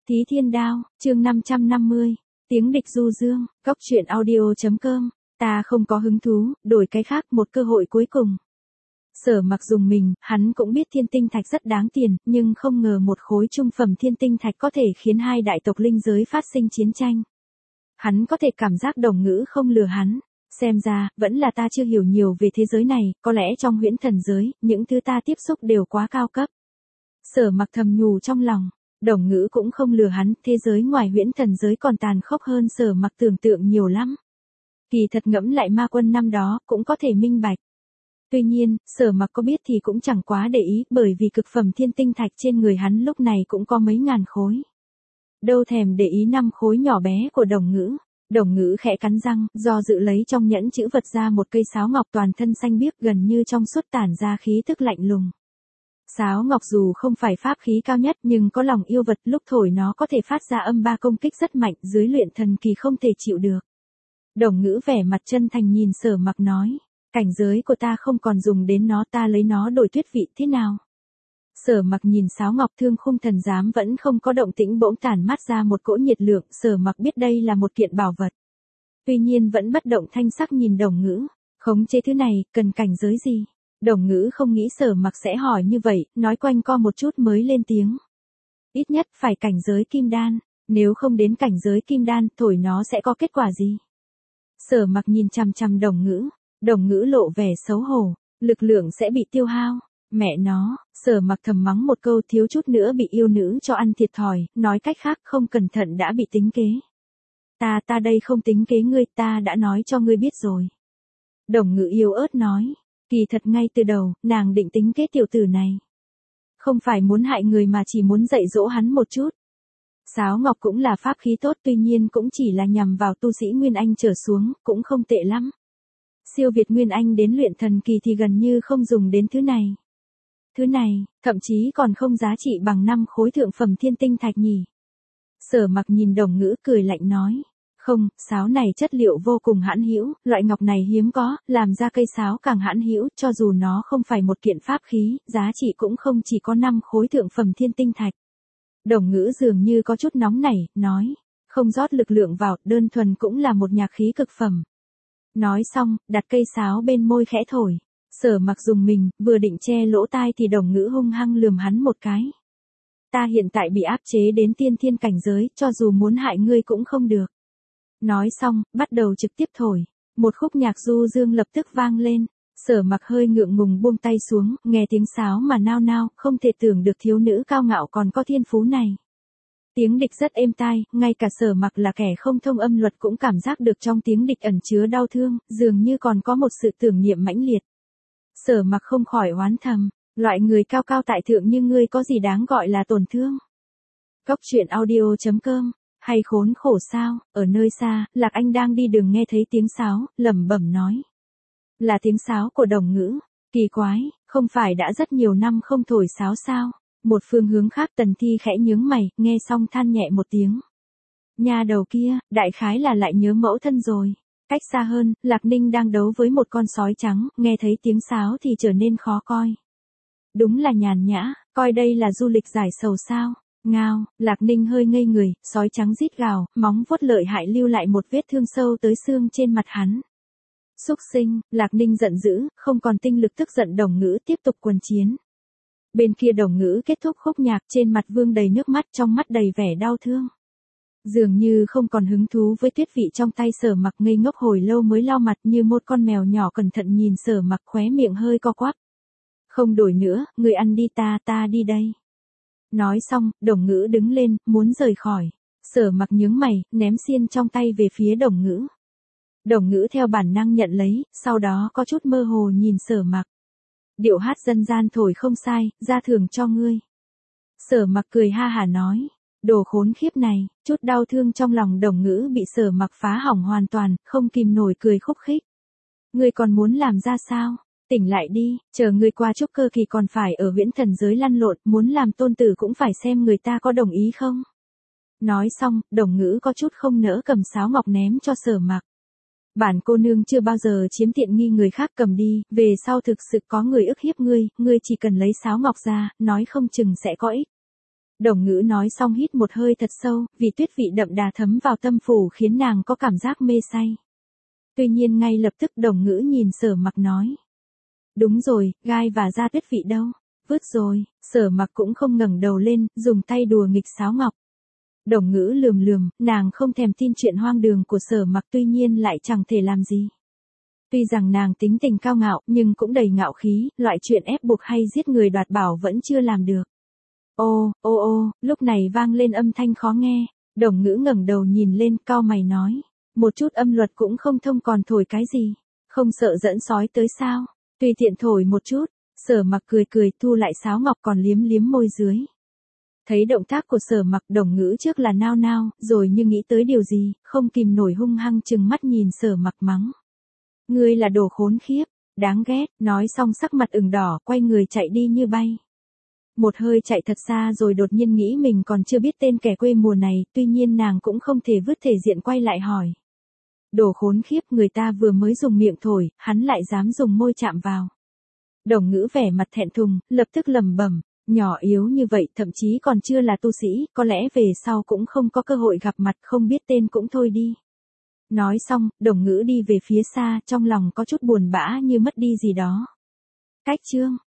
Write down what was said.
Thí Thiên Đao, chương 550, tiếng địch du dương, Cóc truyện audio.com, ta không có hứng thú, đổi cái khác một cơ hội cuối cùng. Sở Mặc dùng mình, hắn cũng biết thiên tinh thạch rất đáng tiền, nhưng không ngờ một khối trung phẩm thiên tinh thạch có thể khiến hai đại tộc linh giới phát sinh chiến tranh. Hắn có thể cảm giác Đồng Ngữ không lừa hắn. Xem ra, vẫn là ta chưa hiểu nhiều về thế giới này, có lẽ trong huyễn thần giới, những thứ ta tiếp xúc đều quá cao cấp. Sở Mặc thầm nhủ trong lòng, Đồng Ngữ cũng không lừa hắn, thế giới ngoài huyễn thần giới còn tàn khốc hơn Sở Mặc tưởng tượng nhiều lắm. Kỳ thật ngẫm lại ma quân năm đó, cũng có thể minh bạch. Tuy nhiên, Sở Mặc có biết thì cũng chẳng quá để ý, bởi vì cực phẩm thiên tinh thạch trên người hắn lúc này cũng có mấy ngàn khối. Đâu thèm để ý 5 khối nhỏ bé của Đồng Ngữ. Đồng Ngữ khẽ cắn răng, do dự lấy trong nhẫn chữ vật ra một cây sáo ngọc toàn thân xanh biếc gần như trong suốt tản ra khí tức lạnh lùng. Sáo ngọc dù không phải pháp khí cao nhất nhưng có lòng yêu vật, lúc thổi nó có thể phát ra âm ba công kích rất mạnh, dưới luyện thần kỳ không thể chịu được. Đồng Ngữ vẻ mặt chân thành nhìn Sở Mặc nói, cảnh giới của ta không còn dùng đến nó, ta lấy nó đổi tuyết vị thế nào? Sở Mặc nhìn sáo ngọc thương khung thần giám vẫn không có động tĩnh, bỗng tản mát ra một cỗ nhiệt lượng, Sở Mặc biết đây là một kiện bảo vật. Tuy nhiên vẫn bất động thanh sắc nhìn Đồng Ngữ, khống chế thứ này, cần cảnh giới gì? Đồng Ngữ không nghĩ Sở Mặc sẽ hỏi như vậy, nói quanh co một chút mới lên tiếng. Ít nhất phải cảnh giới kim đan, nếu không đến cảnh giới kim đan, thổi nó sẽ có kết quả gì? Sở Mặc nhìn chằm chằm Đồng Ngữ lộ vẻ xấu hổ, lực lượng sẽ bị tiêu hao. Mẹ nó, Sở Mặc thầm mắng một câu, thiếu chút nữa bị yêu nữ cho ăn thiệt thòi, nói cách khác không cẩn thận đã bị tính kế. Ta đây không tính kế ngươi, ta đã nói cho ngươi biết rồi. Đồng Ngữ yếu ớt nói, kỳ thật ngay từ đầu, nàng định tính kế tiểu tử này. Không phải muốn hại người mà chỉ muốn dạy dỗ hắn một chút. Sáo ngọc cũng là pháp khí tốt, tuy nhiên cũng chỉ là nhằm vào tu sĩ Nguyên Anh trở xuống, cũng không tệ lắm. Siêu việt Nguyên Anh đến luyện thần kỳ thì gần như không dùng đến thứ này. Thứ này, thậm chí còn không giá trị bằng 5 khối thượng phẩm thiên tinh thạch nhỉ. Sở Mặc nhìn Đồng Ngữ cười lạnh nói, không, sáo này chất liệu vô cùng hãn hữu, loại ngọc này hiếm có, làm ra cây sáo càng hãn hữu, cho dù nó không phải một kiện pháp khí, giá trị cũng không chỉ có 5 khối thượng phẩm thiên tinh thạch. Đồng Ngữ dường như có chút nóng nảy, nói, không rót lực lượng vào, đơn thuần cũng là một nhạc khí cực phẩm. Nói xong, đặt cây sáo bên môi khẽ thổi. Sở Mặc dùng mình, vừa định che lỗ tai thì Đồng Ngữ hung hăng lườm hắn một cái. Ta hiện tại bị áp chế đến tiên thiên cảnh giới, cho dù muốn hại ngươi cũng không được. Nói xong, bắt đầu trực tiếp thổi. Một khúc nhạc du dương lập tức vang lên. Sở Mặc hơi ngượng ngùng buông tay xuống, nghe tiếng sáo mà nao nao, không thể tưởng được thiếu nữ cao ngạo còn có thiên phú này. Tiếng địch rất êm tai, ngay cả Sở Mặc là kẻ không thông âm luật cũng cảm giác được trong tiếng địch ẩn chứa đau thương, dường như còn có một sự tưởng niệm mãnh liệt. Sở Mặc không khỏi oán thầm, loại người cao cao tại thượng như ngươi có gì đáng gọi là tổn thương. Cóc truyện audio.com, hay khốn khổ sao? Ở nơi xa, Lạc Anh đang đi đường nghe thấy tiếng sáo, lẩm bẩm nói. Là tiếng sáo của Đồng Ngữ, kỳ quái, không phải đã rất nhiều năm không thổi sáo sao? Một phương hướng khác Tần Thi khẽ nhướng mày, nghe xong than nhẹ một tiếng. Nhà đầu kia, đại khái là lại nhớ mẫu thân rồi. Cách xa hơn, Lạc Ninh đang đấu với một con sói trắng, nghe thấy tiếng sáo thì trở nên khó coi. Đúng là nhàn nhã, coi đây là du lịch giải sầu sao. Ngao, Lạc Ninh hơi ngây người, sói trắng rít gào, móng vuốt lợi hại lưu lại một vết thương sâu tới xương trên mặt hắn. Xúc sinh, Lạc Ninh giận dữ, không còn tinh lực tức giận. Đồng Ngữ tiếp tục quần chiến. Bên kia Đồng Ngữ kết thúc khúc nhạc, trên mặt vương đầy nước mắt, trong mắt đầy vẻ đau thương. Dường như không còn hứng thú với tuyết vị trong tay. Sở Mặc ngây ngốc hồi lâu mới lau mặt như một con mèo nhỏ, cẩn thận nhìn Sở Mặc, khóe miệng hơi co quắp. Không đổi nữa, người ăn đi, ta đi đây. Nói xong, Đồng Ngữ đứng lên, muốn rời khỏi. Sở Mặc nhướng mày, ném xiên trong tay về phía Đồng Ngữ. Đồng Ngữ theo bản năng nhận lấy, sau đó có chút mơ hồ nhìn Sở Mặc. Điệu hát dân gian thổi không sai, ra thưởng cho ngươi. Sở Mặc cười ha hả nói, đồ khốn khiếp này, chút đau thương trong lòng Đồng Ngữ bị Sở Mặc phá hỏng hoàn toàn, không kìm nổi cười khúc khích. Ngươi còn muốn làm ra sao? Tỉnh lại đi, chờ ngươi qua trúc cơ kỳ còn phải ở huyễn thần giới lăn lộn, muốn làm tôn tử cũng phải xem người ta có đồng ý không. Nói xong, Đồng Ngữ có chút không nỡ cầm sáo ngọc ném cho Sở Mặc. Bản cô nương chưa bao giờ chiếm tiện nghi người khác, cầm đi, về sau thực sự có người ức hiếp ngươi chỉ cần lấy sáo ngọc ra, nói không chừng sẽ có ích. Đồng Ngữ nói xong hít một hơi thật sâu, vì tuyết vị đậm đà thấm vào tâm phủ khiến nàng có cảm giác mê say. Tuy nhiên ngay lập tức Đồng Ngữ nhìn Sở Mặc nói. Đúng rồi, gai và da tuyết vị đâu? Vứt rồi, Sở Mặc cũng không ngẩng đầu lên, dùng tay đùa nghịch sáo ngọc. Đồng Ngữ lườm lườm, nàng không thèm tin chuyện hoang đường của Sở Mặc tuy nhiên lại chẳng thể làm gì. Tuy rằng nàng tính tình cao ngạo nhưng cũng đầy ngạo khí, loại chuyện ép buộc hay giết người đoạt bảo vẫn chưa làm được. Ô, ô ô, lúc này vang lên âm thanh khó nghe, Đồng Ngữ ngẩng đầu nhìn lên cau mày nói. Một chút âm luật cũng không thông còn thổi cái gì, không sợ dẫn sói tới sao, tùy tiện thổi một chút, Sở Mặc cười cười thu lại sáo ngọc còn liếm liếm môi dưới. Thấy động tác của Sở Mặc Đồng Ngữ trước là nao nao, rồi như nghĩ tới điều gì, không kìm nổi hung hăng trừng mắt nhìn Sở Mặc mắng. Ngươi là đồ khốn khiếp, đáng ghét, nói xong sắc mặt ửng đỏ quay người chạy đi như bay. Một hơi chạy thật xa rồi đột nhiên nghĩ mình còn chưa biết tên kẻ quê mùa này, tuy nhiên nàng cũng không thể vứt thể diện quay lại hỏi. Đồ khốn khiếp, người ta vừa mới dùng miệng thổi, hắn lại dám dùng môi chạm vào. Đồng Ngữ vẻ mặt thẹn thùng, lập tức lẩm bẩm, nhỏ yếu như vậy thậm chí còn chưa là tu sĩ, có lẽ về sau cũng không có cơ hội gặp mặt, không biết tên cũng thôi đi. Nói xong, Đồng Ngữ đi về phía xa, trong lòng có chút buồn bã như mất đi gì đó. Cách chương